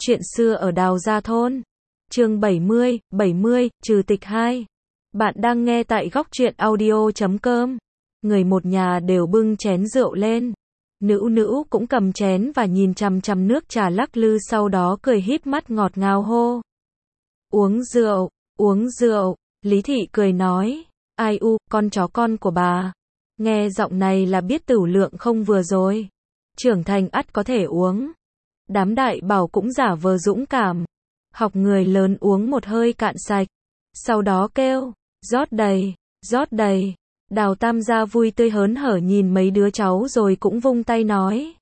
Chuyện xưa ở Đào Gia Thôn. Chương 70, trừ tịch 2. Bạn đang nghe tại góc truyện audio.com. Người một nhà đều bưng chén rượu lên. Nữ cũng cầm chén và nhìn chằm chằm nước trà lắc lư, sau đó cười híp mắt ngọt ngào hô. Uống rượu, uống rượu. Lý Thị cười nói. Ai u, con chó con của bà. Nghe giọng này là biết tửu lượng không vừa rồi. Trưởng thành ắt có thể uống. Đám đại bảo cũng giả vờ dũng cảm. Học người lớn uống một hơi cạn sạch. Sau đó kêu, rót đầy, rót đầy. Đào Tam gia vui tươi hớn hở nhìn mấy đứa cháu rồi cũng vung tay nói.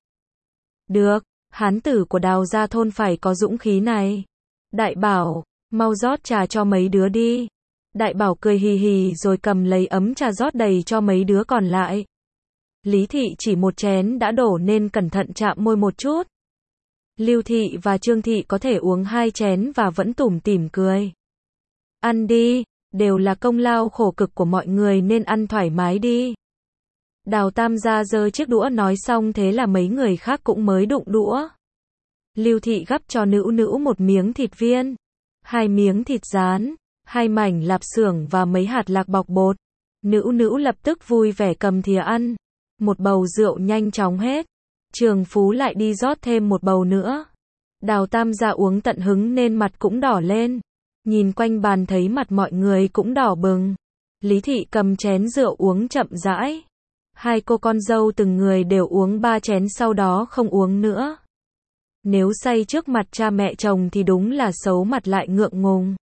Được, hán tử của Đào Gia Thôn phải có dũng khí này. Đại bảo, mau rót trà cho mấy đứa đi. Đại bảo cười hì hì rồi cầm lấy ấm trà rót đầy cho mấy đứa còn lại. Lý Thị chỉ một chén đã đổ nên cẩn thận chạm môi một chút. Lưu Thị và Trương Thị có thể uống 2 chén và vẫn tủm tỉm cười. Ăn đi, đều là công lao khổ cực của mọi người nên ăn thoải mái đi. Đào Tam gia giơ chiếc đũa nói xong, thế là mấy người khác cũng mới đụng đũa. Lưu Thị gắp cho nữ một miếng thịt viên, 2 miếng thịt rán, 2 mảnh lạp xưởng và mấy hạt lạc bọc bột. Nữ lập tức vui vẻ cầm thìa ăn. Một bầu rượu nhanh chóng hết. Trường Phú lại đi rót thêm một bầu nữa. Đào Tam gia uống tận hứng nên mặt cũng đỏ lên. Nhìn quanh bàn thấy mặt mọi người cũng đỏ bừng. Lý Thị cầm chén rượu uống chậm rãi. 2 cô con dâu từng người đều uống 3 chén, sau đó không uống nữa. Nếu say trước mặt cha mẹ chồng thì đúng là xấu mặt lại ngượng ngùng.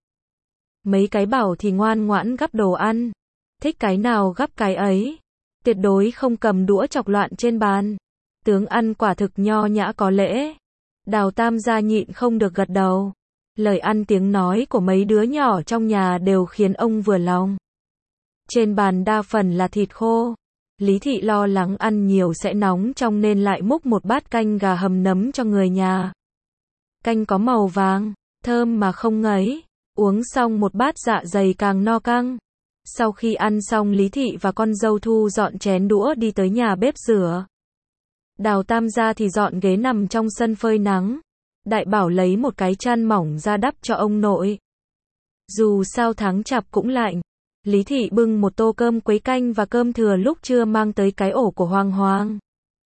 Mấy cái bảo thì ngoan ngoãn gắp đồ ăn. Thích cái nào gắp cái ấy. Tuyệt đối không cầm đũa chọc loạn trên bàn. Tướng ăn quả thực nho nhã có lễ. Đào Tam gia nhịn không được gật đầu. Lời ăn tiếng nói của mấy đứa nhỏ trong nhà đều khiến ông vừa lòng. Trên bàn đa phần là thịt khô. Lý Thị lo lắng ăn nhiều sẽ nóng trong nên lại múc một bát canh gà hầm nấm cho người nhà. Canh có màu vàng, thơm mà không ngấy. Uống xong một bát dạ dày càng no căng. Sau khi ăn xong, Lý Thị và con dâu thu dọn chén đũa đi tới nhà bếp rửa. Đào Tam gia thì dọn ghế nằm trong sân phơi nắng. Đại bảo lấy một cái chăn mỏng ra đắp cho ông nội. Dù sao tháng chạp cũng lạnh. Lý Thị bưng một tô cơm quấy canh và cơm thừa lúc trưa mang tới cái ổ của Hoàng Hoàng.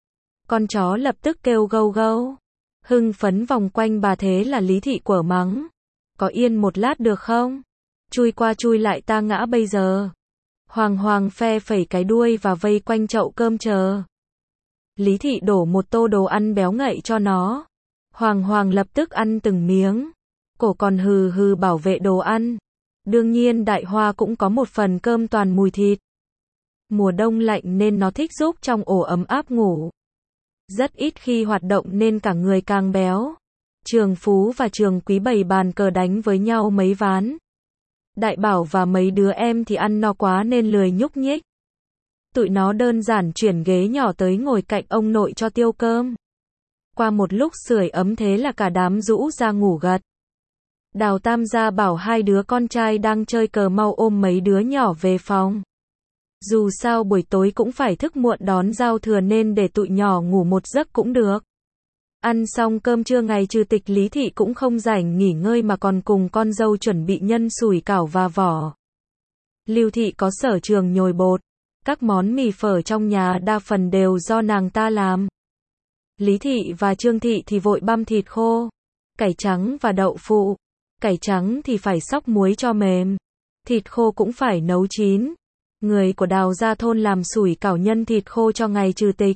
Con chó lập tức kêu gâu gâu. Hưng phấn vòng quanh bà, thế là Lý Thị quở mắng. Có yên một lát được không? Chui qua chui lại ta ngã bây giờ. Hoàng Hoàng phe phẩy cái đuôi và vây quanh chậu cơm chờ. Lý Thị đổ một tô đồ ăn béo ngậy cho nó. Hoàng Hoàng lập tức ăn từng miếng. Cổ còn hừ hừ bảo vệ đồ ăn. Đương nhiên Đại Hoa cũng có một phần cơm toàn mùi thịt. Mùa đông lạnh nên nó thích giúp trong ổ ấm áp ngủ. Rất ít khi hoạt động nên cả người càng béo. Trường Phú và Trường Quý bày bàn cờ đánh với nhau mấy ván. Đại Bảo và mấy đứa em thì ăn no quá nên lười nhúc nhích. Tụi nó đơn giản chuyển ghế nhỏ tới ngồi cạnh ông nội cho tiêu cơm. Qua một lúc sưởi ấm thế là cả đám rũ ra ngủ gật. Đào Tam gia bảo 2 đứa con trai đang chơi cờ mau ôm mấy đứa nhỏ về phòng. Dù sao buổi tối cũng phải thức muộn đón giao thừa nên để tụi nhỏ ngủ một giấc cũng được. Ăn xong cơm trưa ngày trừ tịch, Lý Thị cũng không rảnh nghỉ ngơi mà còn cùng con dâu chuẩn bị nhân sủi cảo và vỏ. Lưu Thị có sở trường nhồi bột. Các món mì phở trong nhà đa phần đều do nàng ta làm. Lý Thị và Trương Thị thì vội băm thịt khô, cải trắng và đậu phụ. Cải trắng thì phải xóc muối cho mềm. Thịt khô cũng phải nấu chín. Người của Đào Gia Thôn làm sủi cảo nhân thịt khô cho ngày trừ tịch.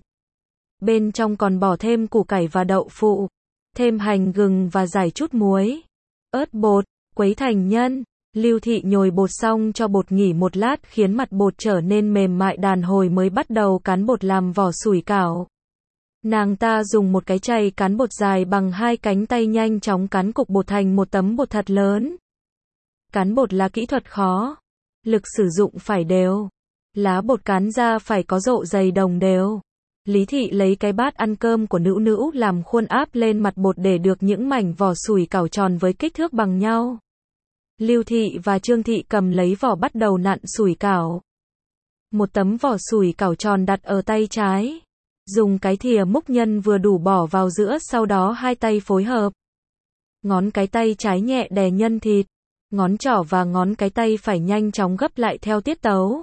Bên trong còn bỏ thêm củ cải và đậu phụ, thêm hành gừng và rải chút muối, ớt bột, quấy thành nhân. Lưu Thị nhồi bột xong cho bột nghỉ một lát khiến mặt bột trở nên mềm mại đàn hồi mới bắt đầu cán bột làm vỏ sủi cảo. Nàng ta dùng một cái chày cán bột dài bằng 2 cánh tay nhanh chóng cán cục bột thành một tấm bột thật lớn. Cán bột là kỹ thuật khó, lực sử dụng phải đều. Lá bột cán ra phải có độ dày đồng đều. Lý Thị lấy cái bát ăn cơm của nữ làm khuôn áp lên mặt bột để được những mảnh vỏ sủi cảo tròn với kích thước bằng nhau. Lưu Thị và Trương Thị cầm lấy vỏ bắt đầu nặn sủi cảo. Một tấm vỏ sủi cảo tròn đặt ở tay trái. Dùng cái thìa múc nhân vừa đủ bỏ vào giữa, sau đó 2 tay phối hợp. Ngón cái tay trái nhẹ đè nhân thịt, ngón trỏ và ngón cái tay phải nhanh chóng gấp lại theo tiết tấu.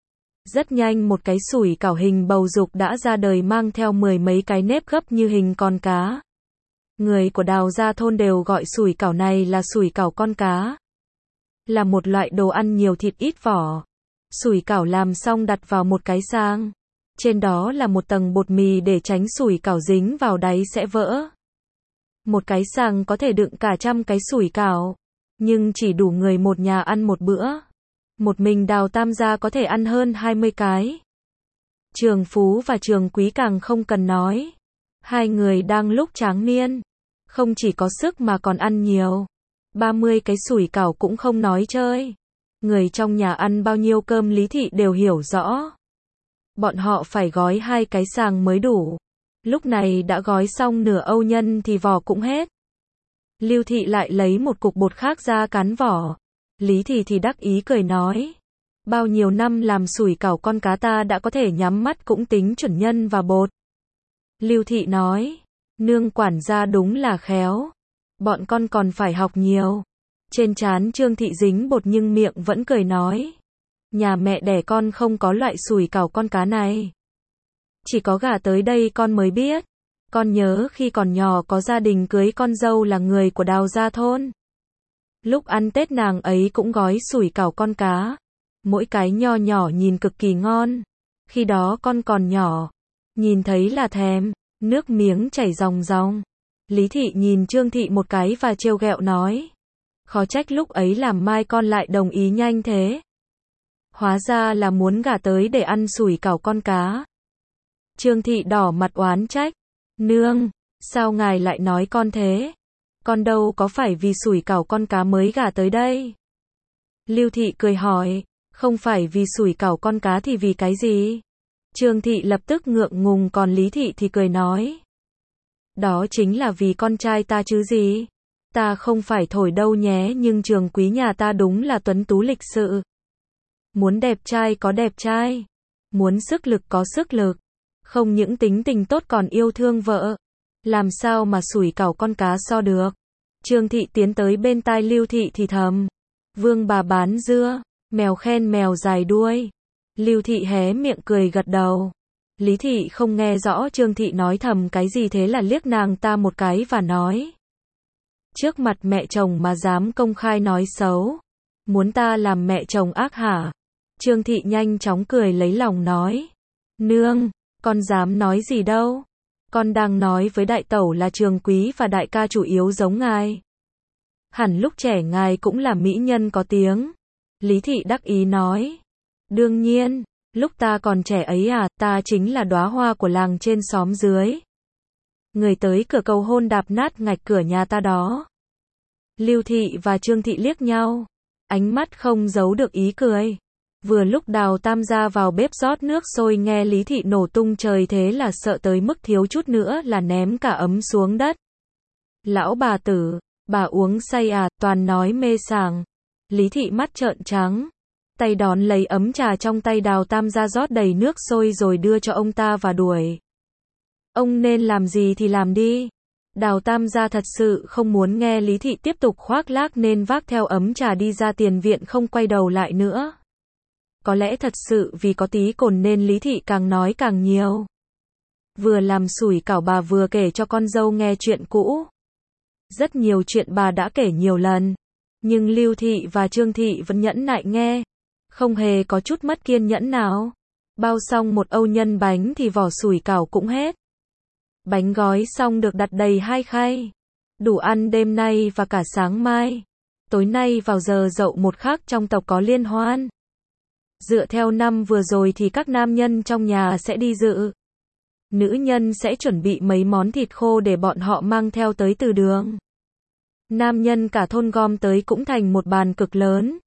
Rất nhanh một cái sủi cảo hình bầu dục đã ra đời mang theo 10 mấy cái nếp gấp như hình con cá. Người của Đào Gia Thôn đều gọi sủi cảo này là sủi cảo con cá. Là một loại đồ ăn nhiều thịt ít vỏ. Sủi cảo làm xong đặt vào một cái sang. Trên đó là một tầng bột mì để tránh sủi cảo dính vào đáy sẽ vỡ. Một cái sang có thể đựng cả 100 cái sủi cảo, nhưng chỉ đủ người một nhà ăn một bữa. Một mình Đào Tam gia có thể ăn hơn 20 cái. Trường Phú và Trường Quý càng không cần nói. Hai người đang lúc tráng niên, không chỉ có sức mà còn ăn nhiều. 30 cái sủi cảo cũng không nói chơi. Người trong nhà ăn bao nhiêu cơm Lý Thị đều hiểu rõ. Bọn họ phải gói 2 cái sàng mới đủ. Lúc này đã gói xong nửa âu nhân thì vỏ cũng hết. Lưu Thị lại lấy một cục bột khác ra cán vỏ. Lý Thị thì đắc ý cười nói. Bao nhiêu năm làm sủi cảo con cá ta đã có thể nhắm mắt cũng tính chuẩn nhân và bột. Lưu Thị nói. Nương quản gia đúng là khéo. Bọn con còn phải học nhiều. Trên trán Trương Thị dính bột nhưng miệng vẫn cười nói. Nhà mẹ đẻ con không có loại sủi cảo con cá này. Chỉ có gả tới đây con mới biết. Con nhớ khi còn nhỏ có gia đình cưới con dâu là người của Đào Gia Thôn. Lúc ăn Tết nàng ấy cũng gói sủi cảo con cá. Mỗi cái nho nhỏ nhìn cực kỳ ngon. Khi đó con còn nhỏ. Nhìn thấy là thèm. Nước miếng chảy ròng ròng. Lý Thị nhìn Trương Thị một cái và trêu ghẹo nói. Khó trách lúc ấy làm mai con lại đồng ý nhanh thế. Hóa ra là muốn gả tới để ăn sủi cảo con cá. Trương Thị đỏ mặt oán trách. Nương, sao ngài lại nói con thế? Con đâu có phải vì sủi cảo con cá mới gả tới đây. Lưu Thị cười hỏi, không phải vì sủi cảo con cá thì vì cái gì? Trương Thị lập tức ngượng ngùng còn Lý Thị thì cười nói. Đó chính là vì con trai ta chứ gì. Ta không phải thổi đâu nhé nhưng Trường Quý nhà ta đúng là tuấn tú lịch sự. Muốn đẹp trai có đẹp trai. Muốn sức lực có sức lực. Không những tính tình tốt còn yêu thương vợ. Làm sao mà sủi cảo con cá so được. Trương Thị tiến tới bên tai Lưu Thị thì thầm. Vương bà bán dưa. Mèo khen mèo dài đuôi. Lưu Thị hé miệng cười gật đầu. Lý Thị không nghe rõ Trương Thị nói thầm cái gì thế là liếc nàng ta một cái và nói. Trước mặt mẹ chồng mà dám công khai nói xấu. Muốn ta làm mẹ chồng ác hả? Trương Thị nhanh chóng cười lấy lòng nói. Nương, con dám nói gì đâu. Con đang nói với đại tẩu là Trường Quý và đại ca chủ yếu giống ngài. Hẳn lúc trẻ ngài cũng là mỹ nhân có tiếng. Lý Thị đắc ý nói. Đương nhiên, lúc ta còn trẻ ấy à, ta chính là đóa hoa của làng trên xóm dưới. Người tới cửa cầu hôn đạp nát ngạch cửa nhà ta đó. Lưu Thị và Trương Thị liếc nhau. Ánh mắt không giấu được ý cười. Vừa lúc Đào Tam gia vào bếp rót nước sôi nghe Lý Thị nổ tung trời thế là sợ tới mức thiếu chút nữa là ném cả ấm xuống đất. Lão bà tử, bà uống say à, toàn nói mê sảng. Lý Thị mắt trợn trắng. Tay đón lấy ấm trà trong tay Đào Tam gia rót đầy nước sôi rồi đưa cho ông ta và đuổi. Ông nên làm gì thì làm đi. Đào Tam gia thật sự không muốn nghe Lý Thị tiếp tục khoác lác nên vác theo ấm trà đi ra tiền viện không quay đầu lại nữa. Có lẽ thật sự vì có tí cồn nên Lý Thị càng nói càng nhiều. Vừa làm sủi cảo bà vừa kể cho con dâu nghe chuyện cũ. Rất nhiều chuyện bà đã kể nhiều lần. Nhưng Lưu Thị và Trương Thị vẫn nhẫn nại nghe. Không hề có chút mất kiên nhẫn nào. Bao xong một âu nhân bánh thì vỏ sủi cảo cũng hết. Bánh gói xong được đặt đầy 2 khay. Đủ ăn đêm nay và cả sáng mai. Tối nay vào giờ dậu một khắc trong tộc có liên hoan. Dựa theo năm vừa rồi thì các nam nhân trong nhà sẽ đi dự. Nữ nhân sẽ chuẩn bị mấy món thịt khô để bọn họ mang theo tới từ đường. Nam nhân cả thôn gom tới cũng thành một bàn cực lớn.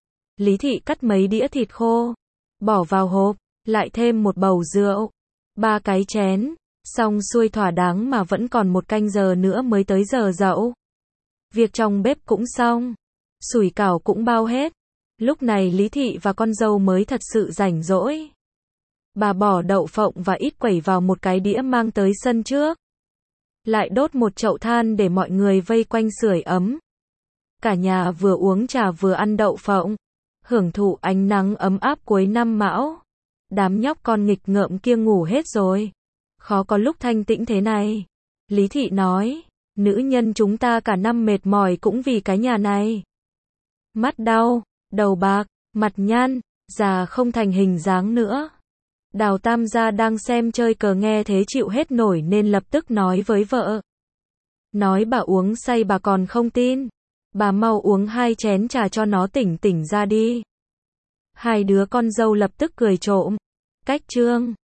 Lý Thị cắt mấy đĩa thịt khô, bỏ vào hộp, lại thêm một bầu rượu, 3 cái chén, xong xuôi thỏa đáng mà vẫn còn 1 canh giờ nữa mới tới giờ dậu. Việc trong bếp cũng xong, sủi cảo cũng bao hết. Lúc này Lý Thị và con dâu mới thật sự rảnh rỗi. Bà bỏ đậu phộng và ít quẩy vào một cái đĩa mang tới sân trước. lại đốt một chậu than để mọi người vây quanh sưởi ấm. Cả nhà vừa uống trà vừa ăn đậu phộng, hưởng thụ ánh nắng ấm áp cuối năm Mão. Đám nhóc con nghịch ngợm kia ngủ hết rồi. Khó có lúc thanh tĩnh thế này. Lý Thị nói, nữ nhân chúng ta cả năm mệt mỏi cũng vì cái nhà này. Mắt đau, đầu bạc, mặt nhăn, già không thành hình dáng nữa. Đào Tam gia đang xem chơi cờ nghe thế chịu hết nổi nên lập tức nói với vợ. Nói bà uống say bà còn không tin. Bà mau uống 2 chén trà cho nó tỉnh tỉnh ra đi. Hai đứa con dâu lập tức cười trộm. Cách trương.